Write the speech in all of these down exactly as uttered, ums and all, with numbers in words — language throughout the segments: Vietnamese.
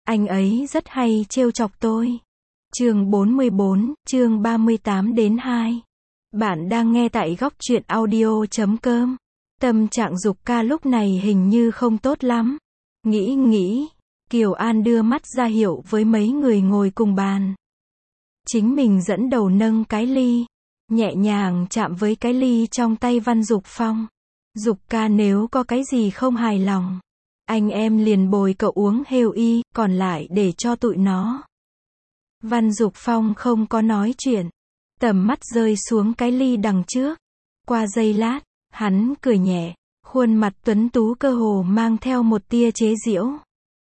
Anh ấy rất hay trêu chọc tôi. Chương bốn mươi bốn, chương ba mươi tám đến hai. Bạn đang nghe tại góc truyện audio chấm com. Tâm trạng Dục Ca lúc này hình như không tốt lắm. Nghĩ nghĩ, Kiều An đưa mắt ra hiệu với mấy người ngồi cùng bàn. Chính mình dẫn đầu nâng cái ly, nhẹ nhàng chạm với cái ly trong tay Văn Dục Phong. Dục Ca nếu có cái gì không hài lòng, anh em liền bồi cậu uống hêu y, còn lại để cho tụi nó. Văn Dục Phong không có nói chuyện, tầm mắt rơi xuống cái ly đằng trước. Qua giây lát, hắn cười nhẹ, khuôn mặt tuấn tú cơ hồ mang theo một tia chế giễu.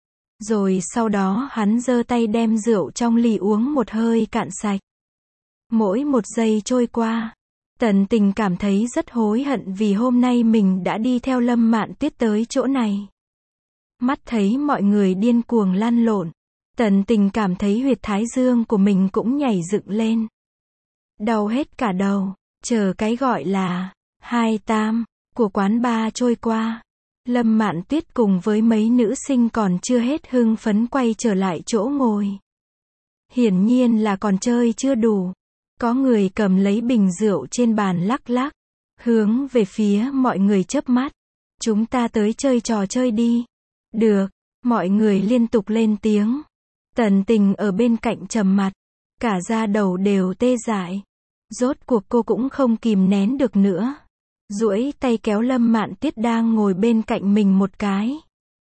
Rồi sau đó hắn giơ tay đem rượu trong ly uống một hơi cạn sạch. Mỗi một giây trôi qua, Tần Tình cảm thấy rất hối hận vì hôm nay mình đã đi theo Lâm Mạn Tuyết tới chỗ này. Mắt thấy mọi người điên cuồng lăn lộn, Tần Tình cảm thấy huyệt thái dương của mình cũng nhảy dựng lên. Đau hết cả đầu, chờ cái gọi là hai tam của quán bar trôi qua. Lâm Mạn Tuyết cùng với mấy nữ sinh còn chưa hết hưng phấn quay trở lại chỗ ngồi. Hiển nhiên là còn chơi chưa đủ. Có người cầm lấy bình rượu trên bàn lắc lắc, hướng về phía mọi người chớp mắt. Chúng ta tới chơi trò chơi đi. Được, mọi người liên tục lên tiếng. Tần Tình ở bên cạnh trầm mặt, cả da đầu đều tê dại. Rốt cuộc cô cũng không kìm nén được nữa. Duỗi tay kéo Lâm Mạn Tuyết đang ngồi bên cạnh mình một cái.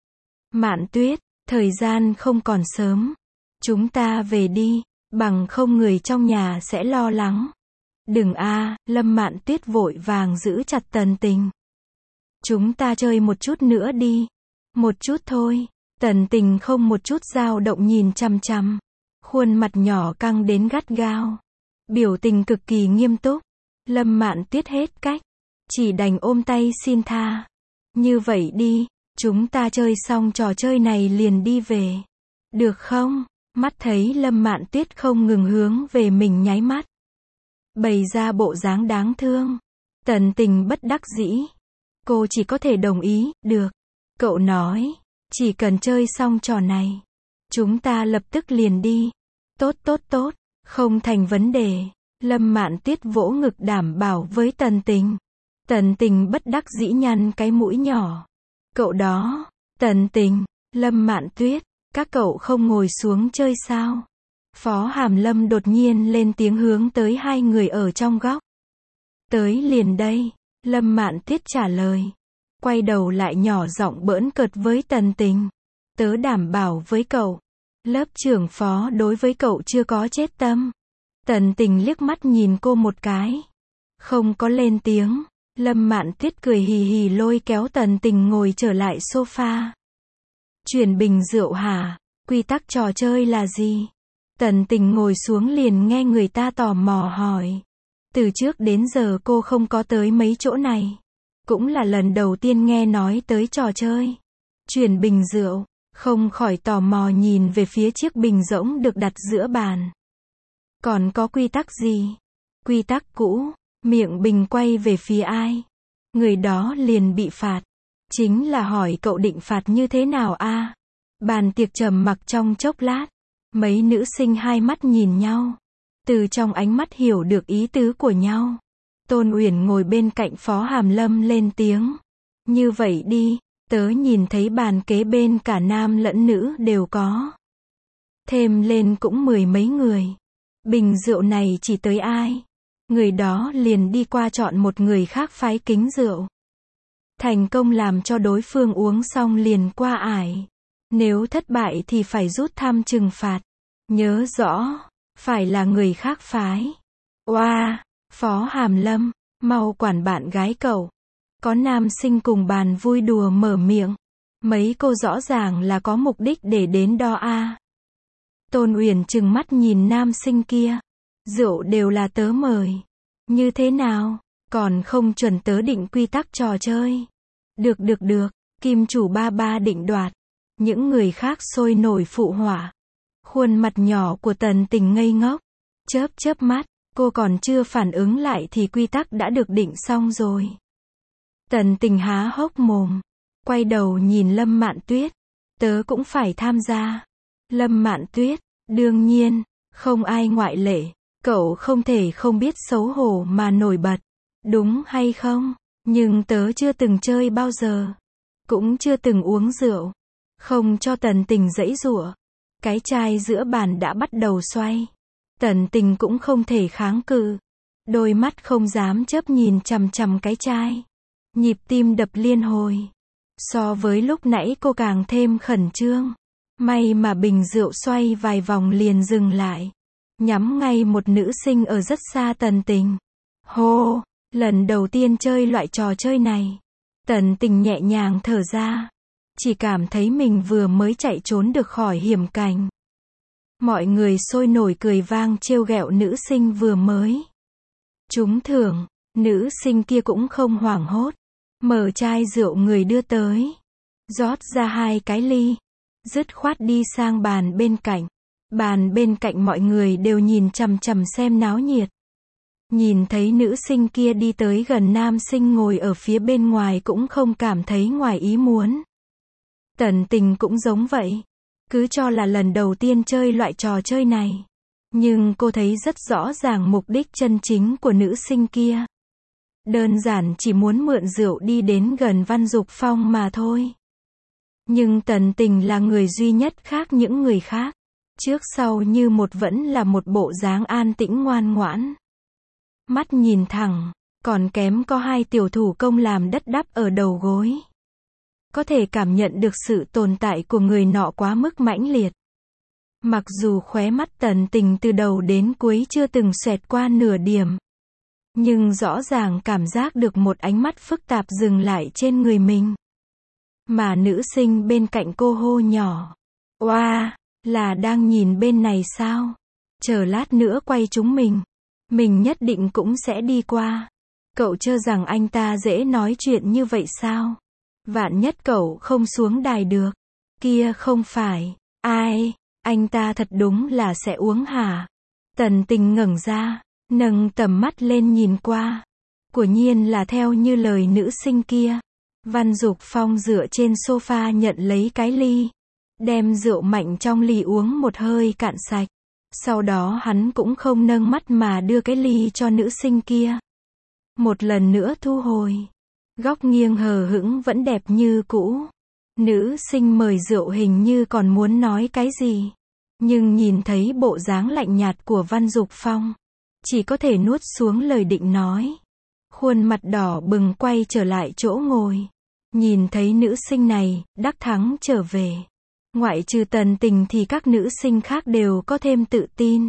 Mạn Tuyết, thời gian không còn sớm. Chúng ta về đi, bằng không người trong nhà sẽ lo lắng. Đừng a, Lâm Mạn Tuyết vội vàng giữ chặt Tần Tình. Chúng ta chơi một chút nữa đi. Một chút thôi. Tần Tình không một chút dao động nhìn chằm chằm. Khuôn mặt nhỏ căng đến gắt gao. Biểu tình cực kỳ nghiêm túc. Lâm Mạn Tuyết hết cách, chỉ đành ôm tay xin tha. Như vậy đi, chúng ta chơi xong trò chơi này liền đi về. Được không? Mắt thấy Lâm Mạn Tuyết không ngừng hướng về mình nháy mắt, bày ra bộ dáng đáng thương. Tần Tình bất đắc dĩ. Cô chỉ có thể đồng ý, được. Cậu nói, chỉ cần chơi xong trò này, chúng ta lập tức liền đi. Tốt tốt tốt, không thành vấn đề. Lâm Mạn Tuyết vỗ ngực đảm bảo với Tần Tình. Tần Tình bất đắc dĩ nhăn cái mũi nhỏ. Cậu đó, Tần Tình, Lâm Mạn Tuyết, các cậu không ngồi xuống chơi sao? Phó Hàm Lâm đột nhiên lên tiếng hướng tới hai người ở trong góc. Tới liền đây, Lâm Mạn Tuyết trả lời. Quay đầu lại nhỏ giọng bỡn cợt với Tần Tình. Tớ đảm bảo với cậu, lớp trưởng phó đối với cậu chưa có chết tâm. Tần Tình liếc mắt nhìn cô một cái, không có lên tiếng. Lâm Mạn Tuyết cười hì hì lôi kéo Tần Tình ngồi trở lại sofa. Chuyển bình rượu hả? Quy tắc trò chơi là gì? Tần Tình ngồi xuống liền nghe người ta tò mò hỏi. Từ trước đến giờ cô không có tới mấy chỗ này, cũng là lần đầu tiên nghe nói tới trò chơi chuyển bình rượu, không khỏi tò mò nhìn về phía chiếc bình rỗng được đặt giữa bàn. Còn có quy tắc gì? Quy tắc cũ, miệng bình quay về phía ai, người đó liền bị phạt. Chính là hỏi cậu định phạt như thế nào a? À? Bàn tiệc trầm mặc trong chốc lát, mấy nữ sinh hai mắt nhìn nhau, từ trong ánh mắt hiểu được ý tứ của nhau. Tôn Uyển ngồi bên cạnh Phó Hàm Lâm lên tiếng. Như vậy đi, tớ nhìn thấy bàn kế bên cả nam lẫn nữ đều có. Thêm lên cũng mười mấy người. Bình rượu này chỉ tới ai, người đó liền đi qua chọn một người khác phái kính rượu. Thành công làm cho đối phương uống xong liền qua ải. Nếu thất bại thì phải rút thăm trừng phạt. Nhớ rõ, phải là người khác phái. Oa, wow, Phó Hàm Lâm, mau quản bạn gái cậu. Có nam sinh cùng bàn vui đùa mở miệng. Mấy cô rõ ràng là có mục đích để đến đo a. Tôn Uyển trừng mắt nhìn nam sinh kia. Rượu đều là tớ mời. Như thế nào? Còn không chuẩn tớ định quy tắc trò chơi. Được được được, kim chủ ba ba định đoạt. Những người khác sôi nổi phụ họa. Khuôn mặt nhỏ của Tần Tình ngây ngốc. Chớp chớp mắt, cô còn chưa phản ứng lại thì quy tắc đã được định xong rồi. Tần Tình há hốc mồm, quay đầu nhìn Lâm Mạn Tuyết. Tớ cũng phải tham gia. Lâm Mạn Tuyết, đương nhiên, không ai ngoại lệ, cậu không thể không biết xấu hổ mà nổi bật, đúng hay không? Nhưng tớ chưa từng chơi bao giờ, cũng chưa từng uống rượu, không cho Tần Tình giãy giụa. Cái chai giữa bàn đã bắt đầu xoay. Tần Tình cũng không thể kháng cự, đôi mắt không dám chớp nhìn chằm chằm cái chai. Nhịp tim đập liên hồi. So với lúc nãy cô càng thêm khẩn trương. May mà bình rượu xoay vài vòng liền dừng lại, nhắm ngay một nữ sinh ở rất xa Tần Tình. Hô, lần đầu tiên chơi loại trò chơi này. Tần Tình nhẹ nhàng thở ra, chỉ cảm thấy mình vừa mới chạy trốn được khỏi hiểm cảnh. Mọi người sôi nổi cười vang trêu ghẹo nữ sinh vừa mới trúng thưởng. Nữ sinh kia cũng không hoảng hốt, mở chai rượu người đưa tới, rót ra hai cái ly, dứt khoát đi sang bàn bên cạnh. Bàn bên cạnh mọi người đều nhìn chằm chằm xem náo nhiệt. Nhìn thấy nữ sinh kia đi tới gần nam sinh ngồi ở phía bên ngoài cũng không cảm thấy ngoài ý muốn. Tần Tình cũng giống vậy, cứ cho là lần đầu tiên chơi loại trò chơi này. Nhưng cô thấy rất rõ ràng mục đích chân chính của nữ sinh kia. Đơn giản chỉ muốn mượn rượu đi đến gần Văn Dục Phong mà thôi. Nhưng Tần Tình là người duy nhất khác những người khác. Trước sau như một vẫn là một bộ dáng an tĩnh ngoan ngoãn. Mắt nhìn thẳng, còn kém có hai tiểu thủ công làm đất đắp ở đầu gối. Có thể cảm nhận được sự tồn tại của người nọ quá mức mãnh liệt. Mặc dù khóe mắt Tần Tình từ đầu đến cuối chưa từng xẹt qua nửa điểm, nhưng rõ ràng cảm giác được một ánh mắt phức tạp dừng lại trên người mình. Mà nữ sinh bên cạnh cô hô nhỏ, oa, là đang nhìn bên này sao? Chờ lát nữa quay chúng mình, mình nhất định cũng sẽ đi qua. Cậu cho rằng anh ta dễ nói chuyện như vậy sao? Vạn nhất cậu không xuống đài được. Kia không phải, ai, anh ta thật đúng là sẽ uống hả? Tần Tình ngẩng ra, nâng tầm mắt lên nhìn qua. Quả nhiên là theo như lời nữ sinh kia. Văn Dục Phong dựa trên sofa nhận lấy cái ly, đem rượu mạnh trong ly uống một hơi cạn sạch. Sau đó hắn cũng không nâng mắt mà đưa cái ly cho nữ sinh kia. Một lần nữa thu hồi. Góc nghiêng hờ hững vẫn đẹp như cũ. Nữ sinh mời rượu hình như còn muốn nói cái gì. Nhưng nhìn thấy bộ dáng lạnh nhạt của Văn Dục Phong, chỉ có thể nuốt xuống lời định nói. Khuôn mặt đỏ bừng quay trở lại chỗ ngồi. Nhìn thấy nữ sinh này, đắc thắng trở về. Ngoại trừ Tần Tình thì các nữ sinh khác đều có thêm tự tin.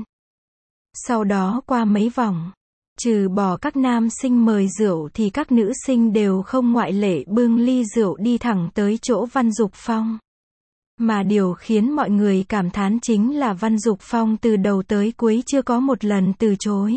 Sau đó qua mấy vòng, trừ bỏ các nam sinh mời rượu thì các nữ sinh đều không ngoại lệ bưng ly rượu đi thẳng tới chỗ Văn Dục Phong. Mà điều khiến mọi người cảm thán chính là Văn Dục Phong từ đầu tới cuối chưa có một lần từ chối.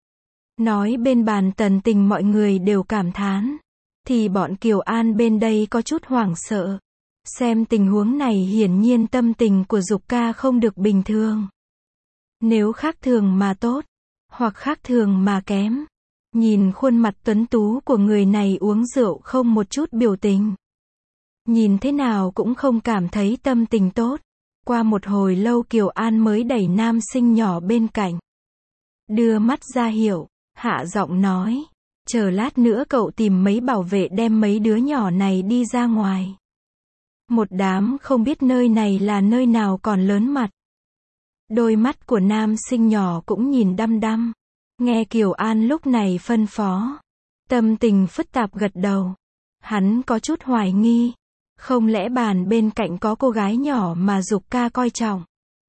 Nói bên bàn Tần Tình mọi người đều cảm thán, thì bọn Kiều An bên đây có chút hoảng sợ. Xem tình huống này hiển nhiên tâm tình của Dục ca không được bình thường. Nếu khác thường mà tốt, hoặc khác thường mà kém. Nhìn khuôn mặt tuấn tú của người này uống rượu không một chút biểu tình. Nhìn thế nào cũng không cảm thấy tâm tình tốt. Qua một hồi lâu Kiều An mới đẩy nam sinh nhỏ bên cạnh. Đưa mắt ra hiệu, hạ giọng nói. Chờ lát nữa cậu tìm mấy bảo vệ đem mấy đứa nhỏ này đi ra ngoài. Một đám không biết nơi này là nơi nào còn lớn mặt. Đôi mắt của nam sinh nhỏ cũng nhìn đăm đăm. Nghe Kiều An lúc này phân phó. Tâm tình phức tạp gật đầu. Hắn có chút hoài nghi. Không lẽ bàn bên cạnh có cô gái nhỏ mà Dục ca coi trọng.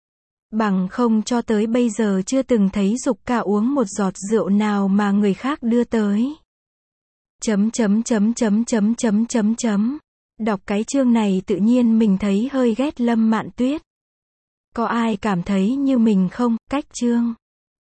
Bằng không cho tới bây giờ chưa từng thấy Dục ca uống một giọt rượu nào mà người khác đưa tới. Chấm chấm chấm chấm chấm chấm chấm chấm. Đọc cái chương này tự nhiên mình thấy hơi ghét Lâm Mạn Tuyết. Có ai cảm thấy như mình không? Cách chương